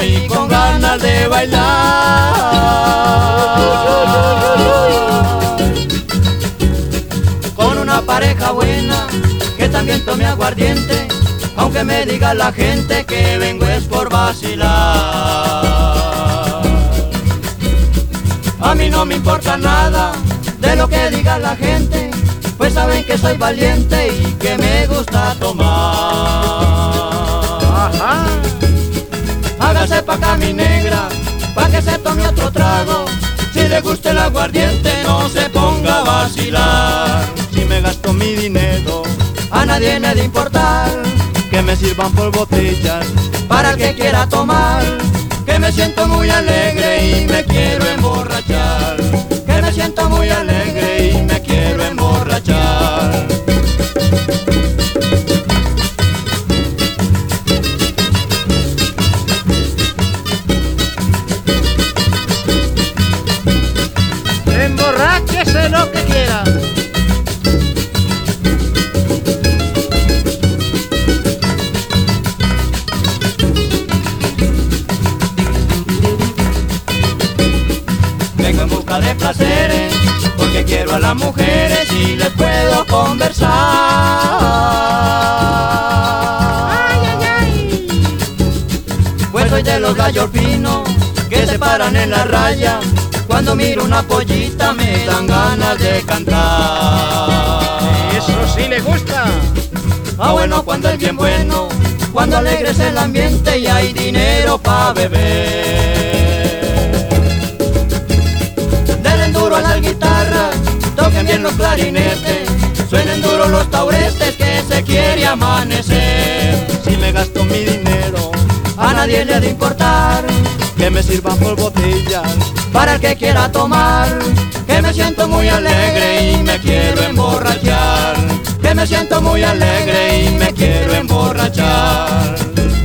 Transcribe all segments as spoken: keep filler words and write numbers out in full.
y con ganas de bailar. Con una pareja buena que también tome aguardiente, aunque me diga la gente que vengo es por vacilar. A mí no me importa nada de lo que diga la gente, pues saben que soy valiente y que me gusta tomar. Ajá. Hágase pa' acá mi negra, pa' que se tome otro trago. Si le gusta el aguardiente no se ponga a vacilar. Si me gasto mi dinero, A nadie me ha de importar, que me sirvan por botellas. para el que quiera tomar, que me siento muy alegre y me quiero emborrachar. Que me siento muy alegre y me quiero emborrachar. Emborráchese lo que quiera. Vengo en busca de placeres, porque quiero a las mujeres y les puedo conversar. Ay, ay, ay. Pues soy de los gallos finos que se paran en la raya. Cuando miro una pollita me dan ganas de cantar. Eso sí le gusta. Ah, bueno, cuando es bien bueno, cuando alegre es el ambiente y hay dinero pa' beber. Denle duro a las guitarras, toquen bien los clarinetes, suenen duros los tauretes que se quiere amanecer. Si me gasto mi dinero, A nadie le ha de importar, que me sirvan por botellas. para el que quiera tomar, que me siento muy alegre y me quiero emborrachar. Que me siento muy alegre y me quiero emborrachar.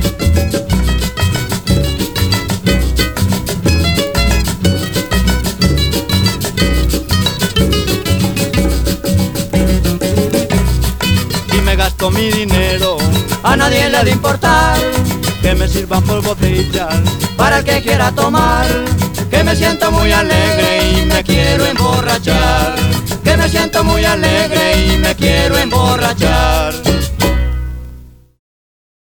Si me gasto mi dinero, A nadie le ha de importar, que me sirvan por botellas. para el que quiera tomar, que me siento muy alegre y me quiero emborrachar. Que me siento muy alegre y me quiero emborrachar.